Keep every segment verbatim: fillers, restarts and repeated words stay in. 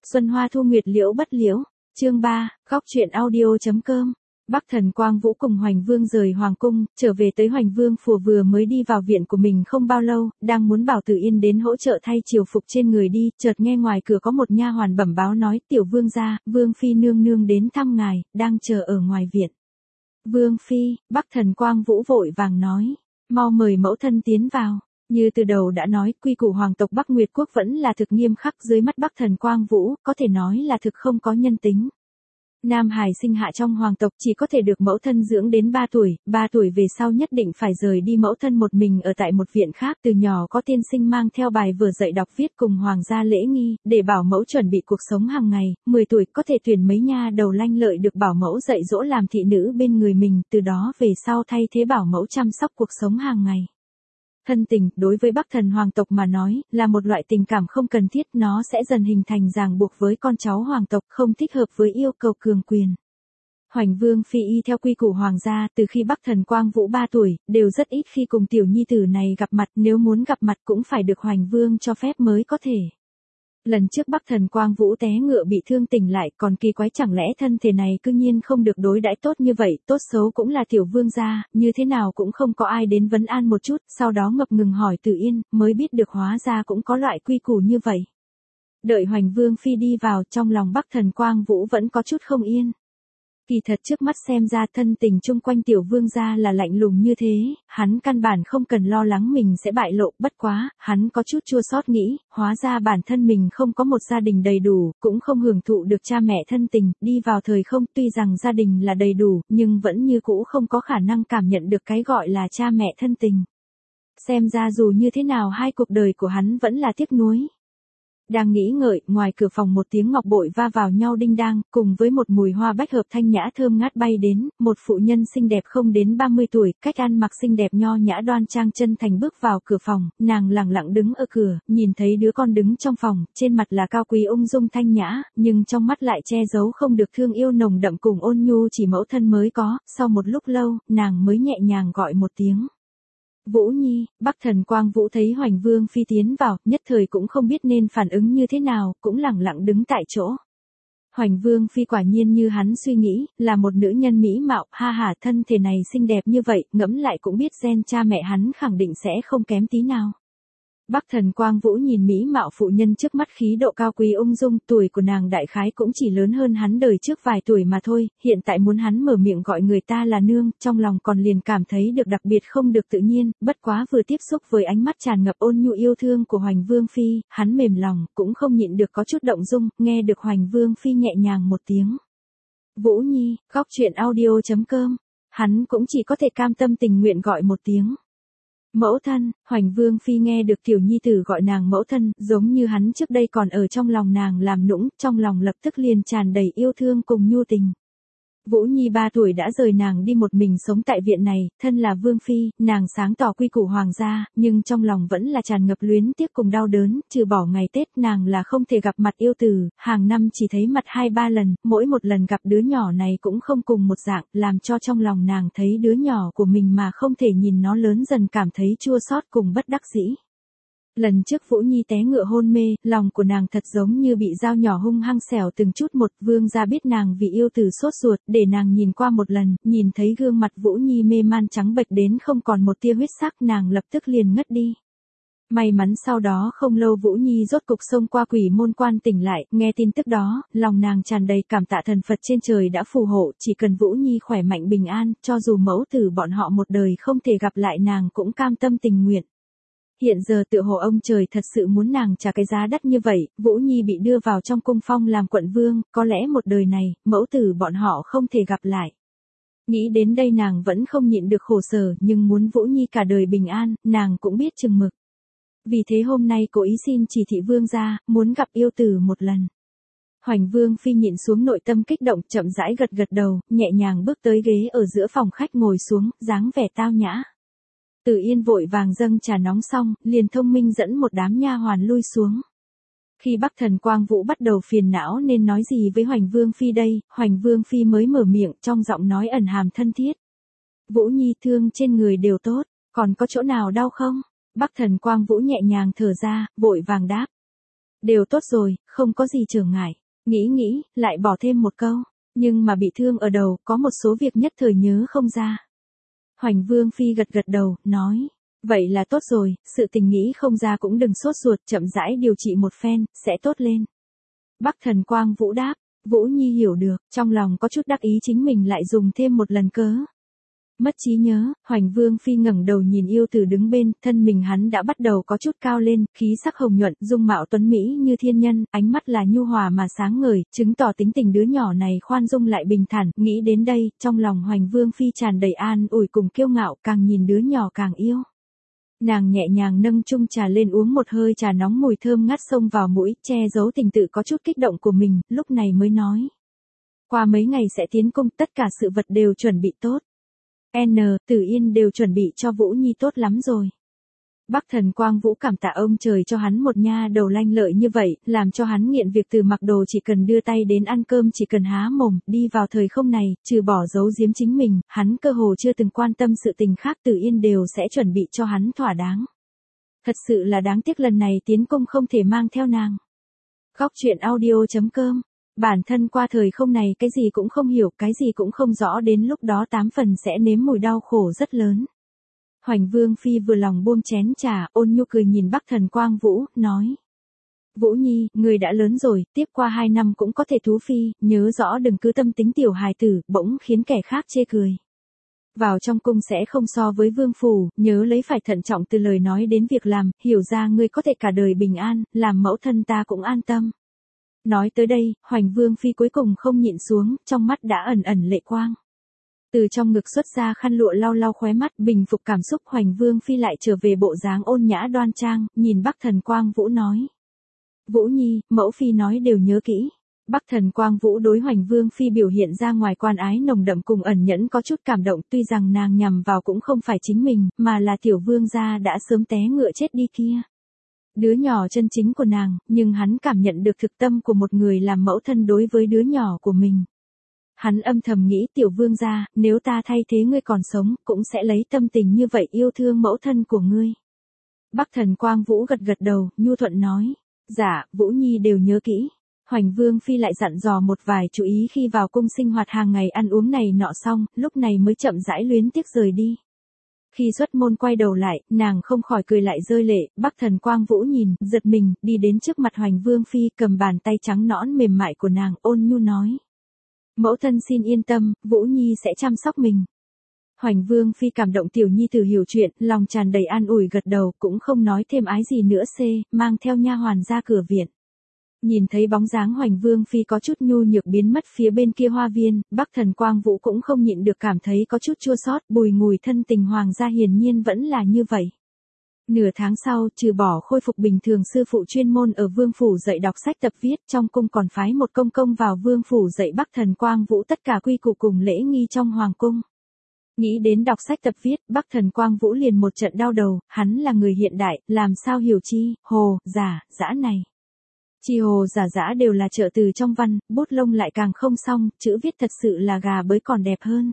Xuân hoa thu nguyệt liễu bất liễu. Chương ba, góc truyện audio.com. Bắc Thần Quang Vũ cùng Hoành Vương rời hoàng cung, trở về tới Hoành Vương phủ vừa mới đi vào viện của mình không bao lâu, đang muốn bảo Tử Yên đến hỗ trợ thay triều phục trên người đi, chợt nghe ngoài cửa có một nha hoàn bẩm báo nói, tiểu vương gia, Vương phi nương nương đến thăm ngài, đang chờ ở ngoài viện. Vương phi, Bắc Thần Quang Vũ vội vàng nói, mau mời mẫu thân tiến vào. Như từ đầu đã nói, quy củ hoàng tộc Bắc Nguyệt quốc vẫn là thực nghiêm khắc, dưới mắt Bắc Thần Quang Vũ, có thể nói là thực không có nhân tính. Nam hài sinh hạ trong hoàng tộc chỉ có thể được mẫu thân dưỡng đến ba tuổi, ba tuổi về sau nhất định phải rời đi mẫu thân một mình ở tại một viện khác, từ nhỏ có tiên sinh mang theo bài vở dạy đọc viết cùng hoàng gia lễ nghi, để bảo mẫu chuẩn bị cuộc sống hàng ngày, mười tuổi có thể tuyển mấy nha đầu lanh lợi được bảo mẫu dạy dỗ làm thị nữ bên người mình, từ đó về sau thay thế bảo mẫu chăm sóc cuộc sống hàng ngày. Thân tình, đối với Bắc Thần hoàng tộc mà nói, là một loại tình cảm không cần thiết, nó sẽ dần hình thành ràng buộc với con cháu hoàng tộc, không thích hợp với yêu cầu cường quyền. Hoành Vương phi y theo quy củ hoàng gia, từ khi Bắc Thần Quang Vũ ba tuổi, đều rất ít khi cùng tiểu nhi tử này gặp mặt, nếu muốn gặp mặt cũng phải được Hoành Vương cho phép mới có thể. Lần trước Bắc Thần Quang Vũ té ngựa bị thương tỉnh lại, còn kỳ quái chẳng lẽ thân thể này cư nhiên không được đối đãi tốt như vậy, tốt xấu cũng là tiểu vương gia, như thế nào cũng không có ai đến vấn an một chút, sau đó ngập ngừng hỏi Tử Yên, mới biết được hóa ra cũng có loại quy củ như vậy. Đợi Hoành Vương phi đi vào, trong lòng Bắc Thần Quang Vũ vẫn có chút không yên. Kỳ thật trước mắt xem ra thân tình chung quanh tiểu vương gia là lạnh lùng như thế, hắn căn bản không cần lo lắng mình sẽ bại lộ, bất quá, hắn có chút chua xót nghĩ, hóa ra bản thân mình không có một gia đình đầy đủ, cũng không hưởng thụ được cha mẹ thân tình, đi vào thời không, tuy rằng gia đình là đầy đủ, nhưng vẫn như cũ không có khả năng cảm nhận được cái gọi là cha mẹ thân tình. Xem ra dù như thế nào hai cuộc đời của hắn vẫn là tiếc nuối. Đang nghĩ ngợi, ngoài cửa phòng một tiếng ngọc bội va vào nhau đinh đang, cùng với một mùi hoa bách hợp thanh nhã thơm ngát bay đến, một phụ nhân xinh đẹp không đến ba mươi tuổi, cách ăn mặc xinh đẹp nho nhã đoan trang chân thành bước vào cửa phòng, nàng lẳng lặng đứng ở cửa, nhìn thấy đứa con đứng trong phòng, trên mặt là cao quý ung dung thanh nhã, nhưng trong mắt lại che giấu không được thương yêu nồng đậm cùng ôn nhu chỉ mẫu thân mới có, sau một lúc lâu, nàng mới nhẹ nhàng gọi một tiếng. Vũ Nhi. Bắc Thần Quang Vũ thấy Hoành Vương phi tiến vào, nhất thời cũng không biết nên phản ứng như thế nào, cũng lẳng lặng đứng tại chỗ. Hoành Vương phi quả nhiên như hắn suy nghĩ, là một nữ nhân mỹ mạo, ha ha, thân thể này xinh đẹp như vậy, ngẫm lại cũng biết gen cha mẹ hắn khẳng định sẽ không kém tí nào. Bắc Thần Quang Vũ nhìn mỹ mạo phụ nhân trước mắt khí độ cao quý ung dung, tuổi của nàng đại khái cũng chỉ lớn hơn hắn đời trước vài tuổi mà thôi, hiện tại muốn hắn mở miệng gọi người ta là nương, trong lòng còn liền cảm thấy được đặc biệt không được tự nhiên, bất quá vừa tiếp xúc với ánh mắt tràn ngập ôn nhu yêu thương của Hoành Vương phi, hắn mềm lòng, cũng không nhịn được có chút động dung, nghe được Hoành Vương phi nhẹ nhàng một tiếng. Vũ Nhi, góc truyện audio.com, hắn cũng chỉ có thể cam tâm tình nguyện gọi một tiếng. Mẫu thân. Hoành Vương phi nghe được tiểu nhi tử gọi nàng mẫu thân, giống như hắn trước đây còn ở trong lòng nàng làm nũng, trong lòng lập tức liền tràn đầy yêu thương cùng nhu tình. Vũ Nhi ba tuổi đã rời nàng đi một mình sống tại viện này, thân là vương phi, nàng sáng tỏ quy củ hoàng gia, nhưng trong lòng vẫn là tràn ngập luyến tiếc cùng đau đớn, trừ bỏ ngày Tết nàng là không thể gặp mặt yêu tử, hàng năm chỉ thấy mặt hai ba lần, mỗi một lần gặp đứa nhỏ này cũng không cùng một dạng, làm cho trong lòng nàng thấy đứa nhỏ của mình mà không thể nhìn nó lớn dần cảm thấy chua xót cùng bất đắc dĩ. Lần trước Vũ Nhi té ngựa hôn mê, lòng của nàng thật giống như bị dao nhỏ hung hăng xẻo từng chút một, vương gia biết nàng vì yêu tử sốt ruột, để nàng nhìn qua một lần, nhìn thấy gương mặt Vũ Nhi mê man trắng bệch đến không còn một tia huyết sắc, nàng lập tức liền ngất đi. May mắn sau đó không lâu Vũ Nhi rốt cục xông qua quỷ môn quan tỉnh lại, nghe tin tức đó, lòng nàng tràn đầy cảm tạ thần Phật trên trời đã phù hộ, chỉ cần Vũ Nhi khỏe mạnh bình an, cho dù mẫu tử bọn họ một đời không thể gặp lại nàng cũng cam tâm tình nguyện. Hiện giờ tựa hồ ông trời thật sự muốn nàng trả cái giá đắt như vậy, Vũ Nhi bị đưa vào trong cung phong làm quận vương, có lẽ một đời này, mẫu tử bọn họ không thể gặp lại. Nghĩ đến đây nàng vẫn không nhịn được khổ sở, nhưng muốn Vũ Nhi cả đời bình an, nàng cũng biết chừng mực. Vì thế hôm nay cố ý xin chỉ thị vương gia, muốn gặp yêu tử một lần. Hoành Vương phi nhịn xuống nội tâm kích động, chậm rãi gật gật đầu, nhẹ nhàng bước tới ghế ở giữa phòng khách ngồi xuống, dáng vẻ tao nhã. Tử Yên vội vàng dâng trà nóng xong, liền thông minh dẫn một đám nha hoàn lui xuống. Khi Bắc Thần Quang Vũ bắt đầu phiền não nên nói gì với Hoành Vương phi đây, Hoành Vương phi mới mở miệng trong giọng nói ẩn hàm thân thiết. Vũ Nhi thương trên người đều tốt, còn có chỗ nào đau không? Bắc Thần Quang Vũ nhẹ nhàng thở ra, vội vàng đáp. Đều tốt rồi, không có gì trở ngại. Nghĩ nghĩ, lại bỏ thêm một câu. Nhưng mà bị thương ở đầu, có một số việc nhất thời nhớ không ra. Hoành Vương Phi gật gật đầu, nói. Vậy là tốt rồi, sự tình nghĩ không ra cũng đừng sốt ruột, chậm rãi điều trị một phen, sẽ tốt lên. Bắc Thần Quang Vũ đáp. Vũ Nhi hiểu được, trong lòng có chút đắc ý chính mình lại dùng thêm một lần cớ. Mất trí nhớ, Hoành Vương Phi ngẩng đầu nhìn yêu tử đứng bên, thân mình hắn đã bắt đầu có chút cao lên, khí sắc hồng nhuận, dung mạo tuấn mỹ như thiên nhân, ánh mắt là nhu hòa mà sáng ngời, chứng tỏ tính tình đứa nhỏ này khoan dung lại bình thản, nghĩ đến đây, trong lòng Hoành Vương Phi tràn đầy an ủi cùng kiêu ngạo, càng nhìn đứa nhỏ càng yêu. Nàng nhẹ nhàng nâng chung trà lên uống một hơi trà nóng mùi thơm ngát xông vào mũi, che giấu tình tự có chút kích động của mình, lúc này mới nói. Qua mấy ngày sẽ tiến cung, tất cả sự vật đều chuẩn bị tốt. N, Tử Yên đều chuẩn bị cho Vũ Nhi tốt lắm rồi. Bắc Thần Quang Vũ cảm tạ ông trời cho hắn một nha đầu lanh lợi như vậy, làm cho hắn nghiện việc từ mặc đồ chỉ cần đưa tay đến ăn cơm chỉ cần há mồm, đi vào thời không này, trừ bỏ giấu giếm chính mình, hắn cơ hồ chưa từng quan tâm sự tình khác. Tử Yên đều sẽ chuẩn bị cho hắn thỏa đáng. Thật sự là đáng tiếc lần này tiến cung không thể mang theo nàng. Góc truyện audio chấm com. Bản thân qua thời không này cái gì cũng không hiểu, cái gì cũng không rõ, đến lúc đó tám phần sẽ nếm mùi đau khổ rất lớn. Hoành Vương Phi vừa lòng buông chén trà, ôn nhu cười nhìn Bắc Thần Quang Vũ, nói. Vũ Nhi, người đã lớn rồi, tiếp qua hai năm cũng có thể thú phi, nhớ rõ đừng cứ tâm tính tiểu hài tử, bỗng khiến kẻ khác chê cười. Vào trong cung sẽ không so với vương phủ, nhớ lấy phải thận trọng từ lời nói đến việc làm, hiểu ra ngươi có thể cả đời bình an, làm mẫu thân ta cũng an tâm. Nói tới đây, Hoành Vương Phi cuối cùng không nhịn xuống, trong mắt đã ẩn ẩn lệ quang. Từ trong ngực xuất ra khăn lụa lau lau khóe mắt, bình phục cảm xúc. Hoành Vương Phi lại trở về bộ dáng ôn nhã đoan trang, nhìn Bắc Thần Quang Vũ nói. Vũ Nhi, mẫu Phi nói đều nhớ kỹ. Bắc Thần Quang Vũ đối Hoành Vương Phi biểu hiện ra ngoài quan ái nồng đậm cùng ẩn nhẫn có chút cảm động, tuy rằng nàng nhằm vào cũng không phải chính mình, mà là tiểu vương gia đã sớm té ngựa chết đi kia. Đứa nhỏ chân chính của nàng, nhưng hắn cảm nhận được thực tâm của một người làm mẫu thân đối với đứa nhỏ của mình. Hắn âm thầm nghĩ tiểu vương gia, nếu ta thay thế ngươi còn sống, cũng sẽ lấy tâm tình như vậy yêu thương mẫu thân của ngươi. Bắc Thần Quang Vũ gật gật đầu, nhu thuận nói. Dạ, Vũ Nhi đều nhớ kỹ. Hoành Vương Phi lại dặn dò một vài chú ý khi vào cung sinh hoạt hàng ngày ăn uống này nọ xong, lúc này mới chậm rãi luyến tiếc rời đi. Khi xuất môn quay đầu lại, nàng không khỏi cười lại rơi lệ. Bắc Thần Quang Vũ nhìn, giật mình, đi đến trước mặt Hoành Vương Phi, cầm bàn tay trắng nõn mềm mại của nàng, ôn nhu nói. Mẫu thân xin yên tâm, Vũ Nhi sẽ chăm sóc mình. Hoành Vương Phi cảm động tiểu nhi tử hiểu chuyện, lòng tràn đầy an ủi gật đầu, cũng không nói thêm ái gì nữa c, mang theo nha hoàn ra cửa viện. Nhìn thấy bóng dáng Hoành Vương Phi có chút nhu nhược biến mất phía bên kia hoa viên, Bắc Thần Quang Vũ cũng không nhịn được cảm thấy có chút chua xót, bùi ngùi thân tình hoàng gia hiển nhiên vẫn là như vậy. Nửa tháng sau, trừ bỏ khôi phục bình thường sư phụ chuyên môn ở vương phủ dạy đọc sách tập viết, trong cung còn phái một công công vào vương phủ dạy Bắc Thần Quang Vũ tất cả quy củ cùng lễ nghi trong hoàng cung. Nghĩ đến đọc sách tập viết, Bắc Thần Quang Vũ liền một trận đau đầu, hắn là người hiện đại, làm sao hiểu chi, hồ, giả, dã này. Chi hồ giả dã đều là trợ từ trong văn, bút lông lại càng không xong, chữ viết thật sự là gà bới còn đẹp hơn.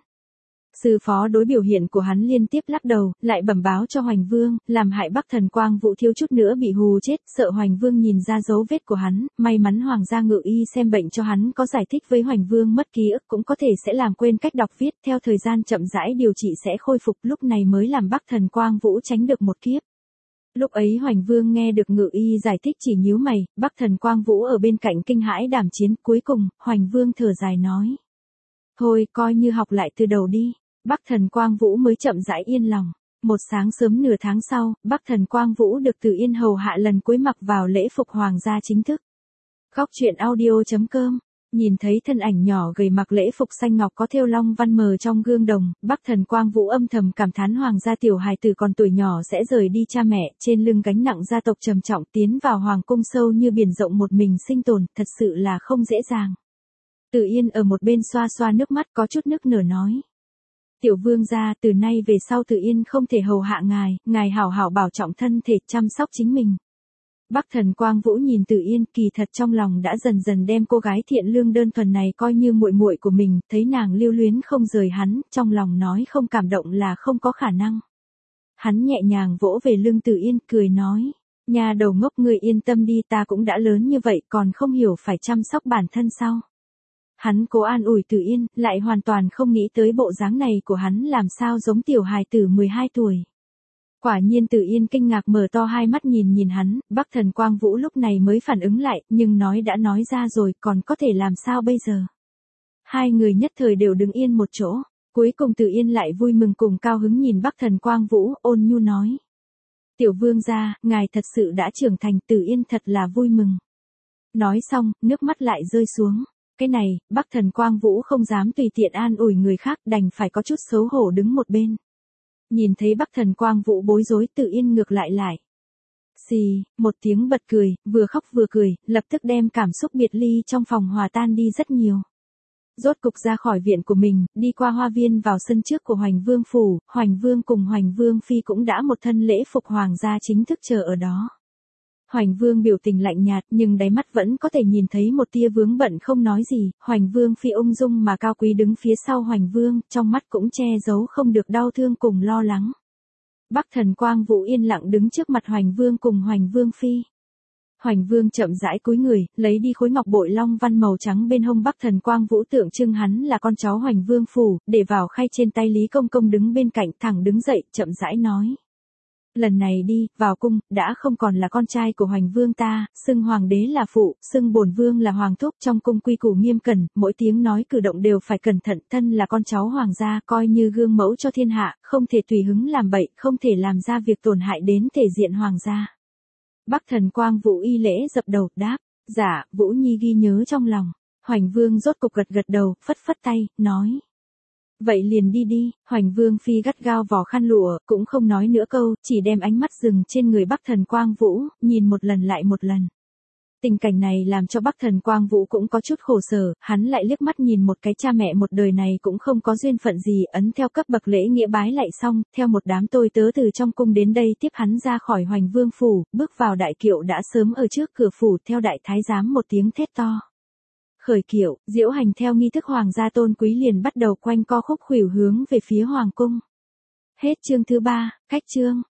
Sư phó đối biểu hiện của hắn liên tiếp lắc đầu, lại bẩm báo cho Hoành Vương, làm hại Bắc Thần Quang Vũ thiếu chút nữa bị hù chết, sợ Hoành Vương nhìn ra dấu vết của hắn, may mắn Hoàng gia ngự y xem bệnh cho hắn có giải thích với Hoành Vương mất ký ức cũng có thể sẽ làm quên cách đọc viết, theo thời gian chậm rãi điều trị sẽ khôi phục, lúc này mới làm Bắc Thần Quang Vũ tránh được một kiếp. Lúc ấy Hoành Vương nghe được ngự y giải thích chỉ nhíu mày, Bắc Thần Quang Vũ ở bên cạnh kinh hãi đảm chiến, cuối cùng, Hoành Vương thở dài nói. Thôi, coi như học lại từ đầu đi. Bắc Thần Quang Vũ mới chậm rãi yên lòng. Một sáng sớm nửa tháng sau, Bắc Thần Quang Vũ được Từ Yên hầu hạ lần cuối mặc vào lễ phục hoàng gia chính thức. Góc truyện audio chấm com. Nhìn thấy thân ảnh nhỏ gầy mặc lễ phục xanh ngọc có thêu long văn mờ trong gương đồng, Bắc Thần Quang Vũ âm thầm cảm thán hoàng gia tiểu hài tử còn tuổi nhỏ sẽ rời đi cha mẹ, trên lưng gánh nặng gia tộc trầm trọng tiến vào hoàng cung sâu như biển rộng một mình sinh tồn, thật sự là không dễ dàng. Từ Yên ở một bên xoa xoa nước mắt có chút nức nở nói. Tiểu vương gia, từ nay về sau Từ Yên không thể hầu hạ ngài, ngài hảo hảo bảo trọng thân thể, chăm sóc chính mình. Bắc Thần Quang Vũ nhìn Từ Yên, kỳ thật trong lòng đã dần dần đem cô gái thiện lương đơn thuần này coi như muội muội của mình, thấy nàng lưu luyến không rời hắn, trong lòng nói không cảm động là không có khả năng. Hắn nhẹ nhàng vỗ về lưng Từ Yên, cười nói, Nhà đầu ngốc, người yên tâm đi, ta cũng đã lớn như vậy còn không hiểu phải chăm sóc bản thân sao. Hắn cố an ủi Từ Yên, lại hoàn toàn không nghĩ tới bộ dáng này của hắn làm sao giống tiểu hài tử mười hai tuổi. Quả nhiên Từ Yên kinh ngạc mở to hai mắt nhìn nhìn hắn, Bắc Thần Quang Vũ lúc này mới phản ứng lại, nhưng nói đã nói ra rồi, còn có thể làm sao bây giờ. Hai người nhất thời đều đứng yên một chỗ, cuối cùng Từ Yên lại vui mừng cùng cao hứng nhìn Bắc Thần Quang Vũ, ôn nhu nói. Tiểu vương gia, ngài thật sự đã trưởng thành, Từ Yên thật là vui mừng. Nói xong, nước mắt lại rơi xuống. Cái này, Bắc Thần Quang Vũ không dám tùy tiện an ủi người khác, đành phải có chút xấu hổ đứng một bên. Nhìn thấy Bắc Thần Quang Vũ bối rối, Từ Yên ngược lại lại. Xì, một tiếng bật cười, vừa khóc vừa cười, lập tức đem cảm xúc biệt ly trong phòng hòa tan đi rất nhiều. Rốt cục ra khỏi viện của mình, đi qua hoa viên vào sân trước của Hoành Vương phủ, Hoành Vương cùng Hoành Vương phi cũng đã một thân lễ phục hoàng gia chính thức chờ ở đó. Hoành Vương biểu tình lạnh nhạt nhưng đáy mắt vẫn có thể nhìn thấy một tia vướng bận không nói gì, Hoành Vương phi ung dung mà cao quý đứng phía sau Hoành Vương, trong mắt cũng che giấu không được đau thương cùng lo lắng. Bắc Thần Quang Vũ yên lặng đứng trước mặt Hoành Vương cùng Hoành Vương phi. Hoành Vương chậm rãi cúi người, lấy đi khối ngọc bội long văn màu trắng bên hông Bắc Thần Quang Vũ tượng trưng hắn là con cháu Hoành Vương phủ, để vào khay trên tay Lý Công Công đứng bên cạnh thẳng đứng dậy, chậm rãi nói. Lần này đi, vào cung, đã không còn là con trai của Hoành Vương ta, xưng hoàng đế là phụ, xưng bổn vương là hoàng thúc, trong cung quy củ nghiêm cẩn, mỗi tiếng nói cử động đều phải cẩn thận, thân là con cháu hoàng gia, coi như gương mẫu cho thiên hạ, không thể tùy hứng làm bậy, không thể làm ra việc tổn hại đến thể diện hoàng gia. Bắc Thần Quang Vũ y lễ dập đầu, đáp, dạ, Vũ Nhi ghi nhớ trong lòng. Hoành Vương rốt cục gật gật đầu, phất phất tay, nói. Vậy liền đi đi, Hoành Vương phi gắt gao vò khăn lụa, cũng không nói nữa câu, chỉ đem ánh mắt dừng trên người Bắc Thần Quang Vũ, nhìn một lần lại một lần. Tình cảnh này làm cho Bắc Thần Quang Vũ cũng có chút khổ sở, hắn lại liếc mắt nhìn một cái cha mẹ một đời này cũng không có duyên phận gì, ấn theo cấp bậc lễ nghĩa bái lại xong, theo một đám tôi tớ từ trong cung đến đây tiếp hắn ra khỏi Hoành Vương phủ, bước vào đại kiệu đã sớm ở trước cửa phủ theo đại thái giám một tiếng thét to. Khởi kiệu, diễu hành theo nghi thức hoàng gia tôn quý liền bắt đầu quanh co khúc khuỷu hướng về phía hoàng cung. Hết chương thứ ba, cách chương.